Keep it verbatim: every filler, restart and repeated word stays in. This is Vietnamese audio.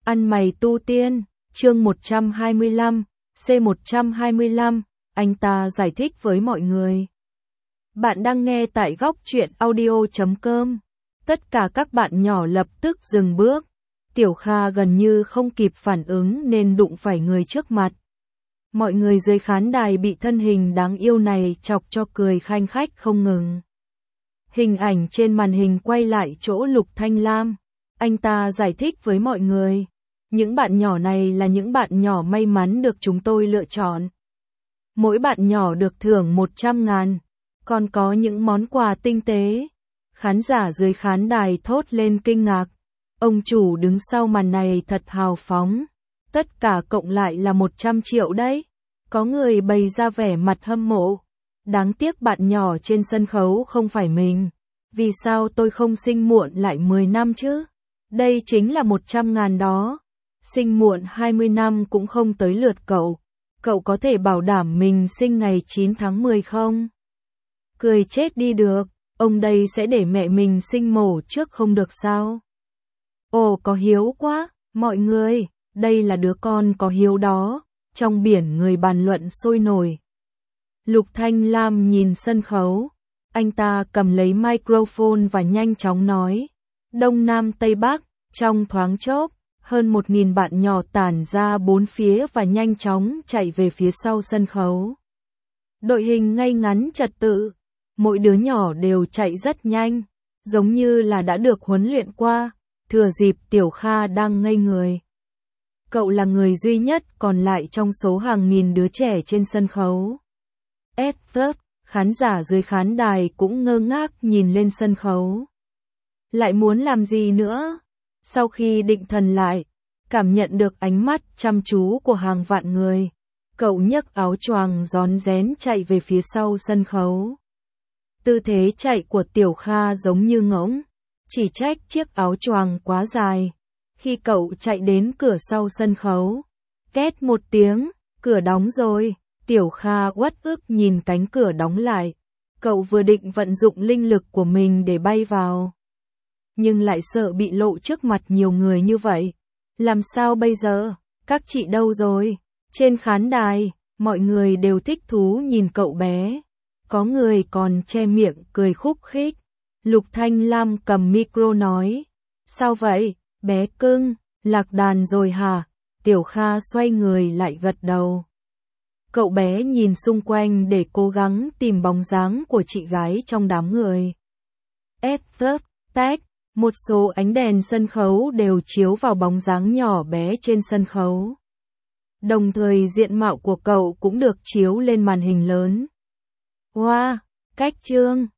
Ăn mày tu tiên, chương một trăm hai mươi lăm, C một trăm hai mươi lăm, anh ta giải thích với mọi người. Bạn đang nghe tại góc truyện audio chấm com. Tất cả các bạn nhỏ lập tức dừng bước. Tiểu Kha gần như không kịp phản ứng nên đụng phải người trước mặt. Mọi người dưới khán đài bị thân hình đáng yêu này chọc cho cười khanh khách không ngừng. Hình ảnh trên màn hình quay lại chỗ Lục Thanh Lam. Anh ta giải thích với mọi người. Những bạn nhỏ này là những bạn nhỏ may mắn được chúng tôi lựa chọn. Mỗi bạn nhỏ được thưởng một trăm ngàn, còn có những món quà tinh tế. Khán giả dưới khán đài thốt lên kinh ngạc. Ông chủ đứng sau màn này thật hào phóng. Tất cả cộng lại là một trăm triệu đấy. Có người bày ra vẻ mặt hâm mộ. Đáng tiếc bạn nhỏ trên sân khấu không phải mình. Vì sao tôi không sinh muộn lại mười năm chứ? Đây chính là một trăm ngàn đó. Sinh muộn hai mươi năm cũng không tới lượt cậu. Cậu có thể bảo đảm mình sinh ngày chín tháng mười không? Cười chết đi được. Ông đây sẽ để mẹ mình sinh mổ trước không được sao? Ồ, có hiếu quá, mọi người, đây là đứa con có hiếu đó. Trong biển người bàn luận sôi nổi. Lục Thanh Lam nhìn sân khấu. Anh ta cầm lấy microphone và nhanh chóng nói. Đông Nam Tây Bắc, trong thoáng chốc, hơn một nghìn bạn nhỏ tản ra bốn phía và nhanh chóng chạy về phía sau sân khấu. Đội hình ngay ngắn trật tự, mỗi đứa nhỏ đều chạy rất nhanh, giống như là đã được huấn luyện qua. Thừa dịp Tiểu Kha đang ngây người. Cậu là người duy nhất còn lại trong số hàng nghìn đứa trẻ trên sân khấu. Edward, khán giả dưới khán đài cũng ngơ ngác nhìn lên sân khấu. Lại muốn làm gì nữa? Sau khi định thần lại, cảm nhận được ánh mắt chăm chú của hàng vạn người, cậu nhấc áo choàng rón rén chạy về phía sau sân khấu. Tư thế chạy của Tiểu Kha giống như ngỗng, chỉ trách chiếc áo choàng quá dài. Khi cậu chạy đến cửa sau sân khấu, két một tiếng, cửa đóng rồi. Tiểu Kha uất ức nhìn cánh cửa đóng lại. Cậu vừa định vận dụng linh lực của mình để bay vào, nhưng lại sợ bị lộ trước mặt nhiều người như vậy. Làm sao bây giờ? Các chị đâu rồi? Trên khán đài, mọi người đều thích thú nhìn cậu bé. Có người còn che miệng cười khúc khích. Lục Thanh Lam cầm micro nói. Sao vậy, bé cưng, lạc đàn rồi hả? Tiểu Kha xoay người lại gật đầu. Cậu bé nhìn xung quanh để cố gắng tìm bóng dáng của chị gái trong đám người. Edward, tách, một số ánh đèn sân khấu đều chiếu vào bóng dáng nhỏ bé trên sân khấu. Đồng thời diện mạo của cậu cũng được chiếu lên màn hình lớn. Wow, cách trương.